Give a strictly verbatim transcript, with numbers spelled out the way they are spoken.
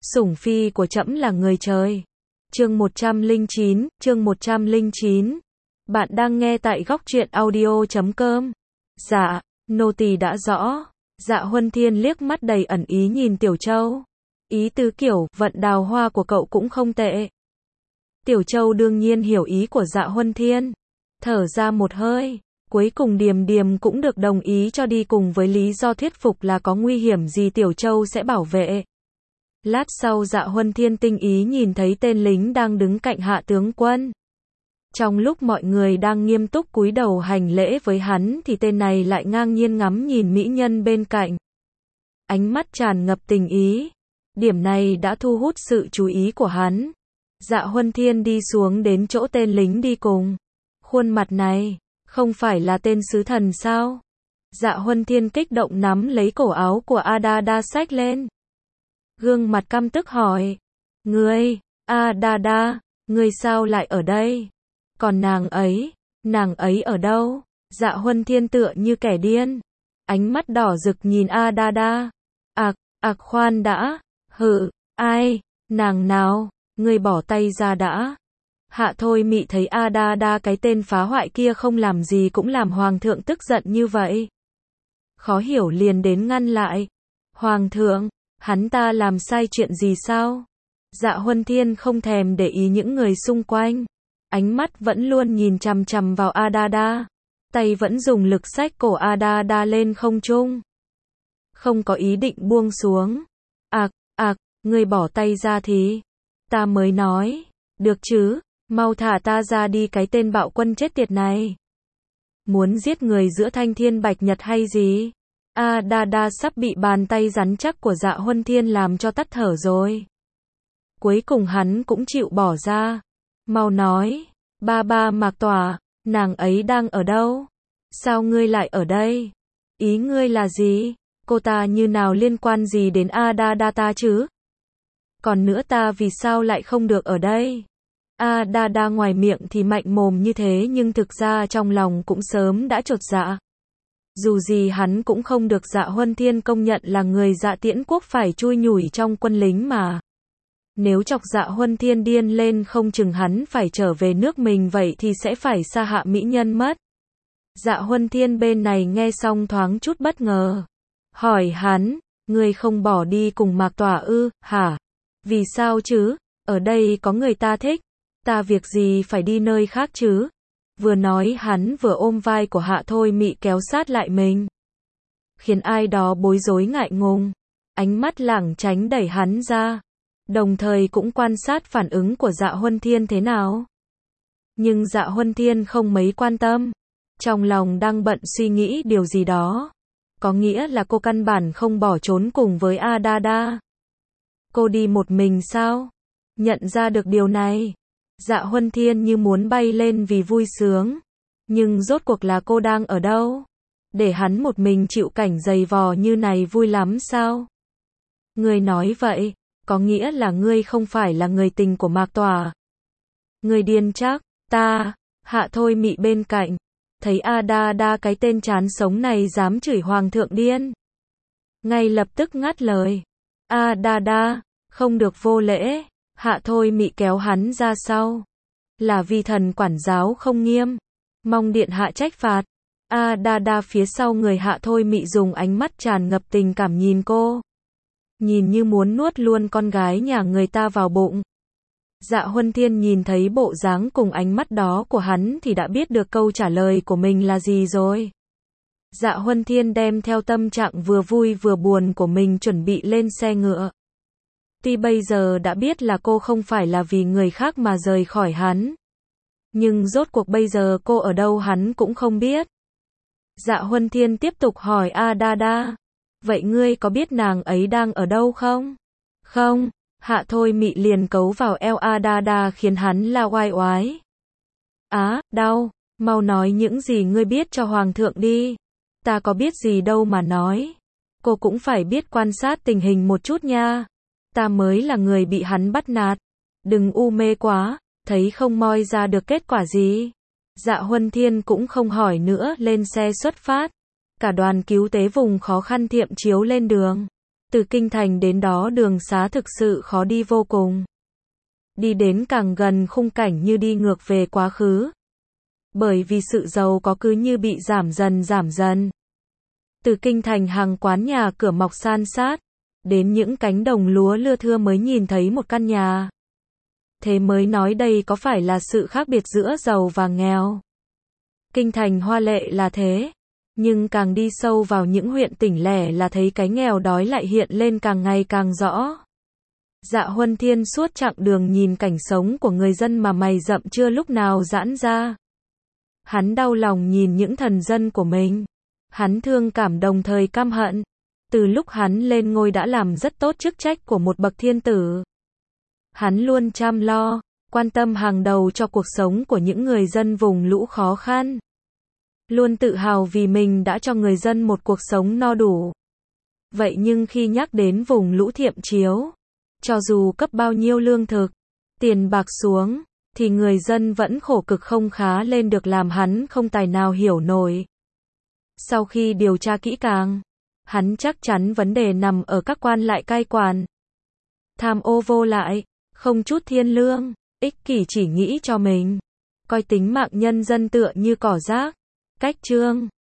Sủng phi của trẫm là người trời. Chương một trăm lẻ chín, chương một trăm lẻ chín. Bạn đang nghe tại góc truyện audio chấm com. Dạ, nô tỳ đã rõ. Dạ Huân Thiên liếc mắt đầy ẩn ý nhìn Tiểu Châu. Ý tứ kiểu, vận đào hoa của cậu cũng không tệ. Tiểu Châu đương nhiên hiểu ý của Dạ Huân Thiên. Thở ra một hơi. Cuối cùng Điềm Điềm cũng được đồng ý cho đi cùng với lý do thuyết phục là có nguy hiểm gì Tiểu Châu sẽ bảo vệ. Lát sau Dạ Huân Thiên tinh ý nhìn thấy tên lính đang đứng cạnh Hạ tướng quân. Trong lúc mọi người đang nghiêm túc cúi đầu hành lễ với hắn thì tên này lại ngang nhiên ngắm nhìn mỹ nhân bên cạnh. Ánh mắt tràn ngập tình ý. Điểm này đã thu hút sự chú ý của hắn. Dạ Huân Thiên đi xuống đến chỗ tên lính đi cùng. Khuôn mặt này, không phải là tên sứ thần sao? Dạ Huân Thiên kích động nắm lấy cổ áo của Adada xách lên. Gương mặt căm tức hỏi. Ngươi, Adada, ngươi sao lại ở đây? Còn nàng ấy, nàng ấy ở đâu? Dạ Huân Thiên tựa như kẻ điên. Ánh mắt đỏ rực nhìn Adada. Ạc, ạc khoan đã. Hự, ai? Nàng nào? Ngươi bỏ tay ra đã. Hạ Thôi Mị thấy Adada cái tên phá hoại kia không làm gì cũng làm hoàng thượng tức giận như vậy. Khó hiểu liền đến ngăn lại. Hoàng thượng, hắn ta làm sai chuyện gì sao? Dạ Huân Thiên không thèm để ý những người xung quanh. Ánh mắt vẫn luôn nhìn chằm chằm vào Adada. Tay vẫn dùng lực xách cổ Adada lên không trung. Không có ý định buông xuống. Ạc, ạc, ngươi bỏ tay ra thì. Ta mới nói. Được chứ, mau thả ta ra đi cái tên bạo quân chết tiệt này. Muốn giết người giữa thanh thiên bạch nhật hay gì? Adada sắp bị bàn tay rắn chắc của Dạ Huân Thiên làm cho tắt thở rồi. Cuối cùng hắn cũng chịu bỏ ra. Mau nói, ba ba Mạc Tỏa, nàng ấy đang ở đâu? Sao ngươi lại ở đây? Ý ngươi là gì? Cô ta như nào liên quan gì đến Adada ta chứ? Còn nữa ta vì sao lại không được ở đây? Adada ngoài miệng thì mạnh mồm như thế nhưng thực ra trong lòng cũng sớm đã chột dạ. Dù gì hắn cũng không được Dạ Huân Thiên công nhận là người Dạ Tiễn Quốc phải chui nhủi trong quân lính mà. Nếu chọc Dạ Huân Thiên điên lên không chừng hắn phải trở về nước mình vậy thì sẽ phải sa hạ mỹ nhân mất. Dạ Huân Thiên bên này nghe xong thoáng chút bất ngờ. Hỏi hắn, ngươi không bỏ đi cùng Mạc Tỏa ư, hả? Vì sao chứ? Ở đây có người ta thích. Ta việc gì phải đi nơi khác chứ? Vừa nói hắn vừa ôm vai của Hạ Thôi Mị kéo sát lại mình. Khiến ai đó bối rối ngại ngùng. Ánh mắt lảng tránh đẩy hắn ra. Đồng thời cũng quan sát phản ứng của Dạ Huân Thiên thế nào. Nhưng Dạ Huân Thiên không mấy quan tâm. Trong lòng đang bận suy nghĩ điều gì đó. Có nghĩa là cô căn bản không bỏ trốn cùng với Adada. Cô đi một mình sao? Nhận ra được điều này. Dạ Huân Thiên như muốn bay lên vì vui sướng. Nhưng rốt cuộc là cô đang ở đâu? Để hắn một mình chịu cảnh dày vò như này vui lắm sao? Ngươi nói vậy, có nghĩa là ngươi không phải là người tình của Mạc Tỏa. Ngươi điên chắc, ta, Hạ Thôi Mị bên cạnh. Thấy Adada cái tên chán sống này dám chửi hoàng thượng điên. Ngay lập tức ngắt lời. Adada, không được vô lễ. Hạ Thôi Mị kéo hắn ra sau. Là vì thần quản giáo không nghiêm. Mong điện hạ trách phạt. Adada phía sau người Hạ Thôi Mị dùng ánh mắt tràn ngập tình cảm nhìn cô. Nhìn như muốn nuốt luôn con gái nhà người ta vào bụng. Dạ Huân Thiên nhìn thấy bộ dáng cùng ánh mắt đó của hắn thì đã biết được câu trả lời của mình là gì rồi. Dạ Huân Thiên đem theo tâm trạng vừa vui vừa buồn của mình chuẩn bị lên xe ngựa. Tuy bây giờ đã biết là cô không phải là vì người khác mà rời khỏi hắn. Nhưng rốt cuộc bây giờ cô ở đâu hắn cũng không biết. Dạ Huân Thiên tiếp tục hỏi Adada. Vậy ngươi có biết nàng ấy đang ở đâu không? Không. Hạ Thôi Mị liền cấu vào eo Adada khiến hắn la oai oái. Á, đau. Mau nói những gì ngươi biết cho hoàng thượng đi. Ta có biết gì đâu mà nói. Cô cũng phải biết quan sát tình hình một chút nha. Ta mới là người bị hắn bắt nạt. Đừng u mê quá, thấy không moi ra được kết quả gì. Dạ Huân Thiên cũng không hỏi nữa lên xe xuất phát. Cả đoàn cứu tế vùng khó khăn thiệm chiếu lên đường. Từ kinh thành đến đó đường xá thực sự khó đi vô cùng. Đi đến càng gần khung cảnh như đi ngược về quá khứ. Bởi vì sự giàu có cứ như bị giảm dần giảm dần. Từ kinh thành hàng quán nhà cửa mọc san sát, đến những cánh đồng lúa lưa thưa mới nhìn thấy một căn nhà. Thế mới nói đây có phải là sự khác biệt giữa giàu và nghèo. Kinh thành hoa lệ là thế, nhưng càng đi sâu vào những huyện tỉnh lẻ là thấy cái nghèo đói lại hiện lên càng ngày càng rõ. Dạ Huân Thiên suốt chặng đường nhìn cảnh sống của người dân mà mày rậm chưa lúc nào giãn ra. Hắn đau lòng nhìn những thần dân của mình. Hắn thương cảm đồng thời căm hận. Từ lúc hắn lên ngôi đã làm rất tốt chức trách của một bậc thiên tử. Hắn luôn chăm lo, quan tâm hàng đầu cho cuộc sống của những người dân vùng lũ khó khăn. Luôn tự hào vì mình đã cho người dân một cuộc sống no đủ. Vậy nhưng khi nhắc đến vùng lũ Thiệm Chiếu, cho dù cấp bao nhiêu lương thực, tiền bạc xuống, thì người dân vẫn khổ cực không khá lên được làm hắn không tài nào hiểu nổi. Sau khi điều tra kỹ càng, hắn chắc chắn vấn đề nằm ở các quan lại cai quản. Tham ô vô lại, không chút thiên lương, ích kỷ chỉ nghĩ cho mình, coi tính mạng nhân dân tựa như cỏ rác. Cách chương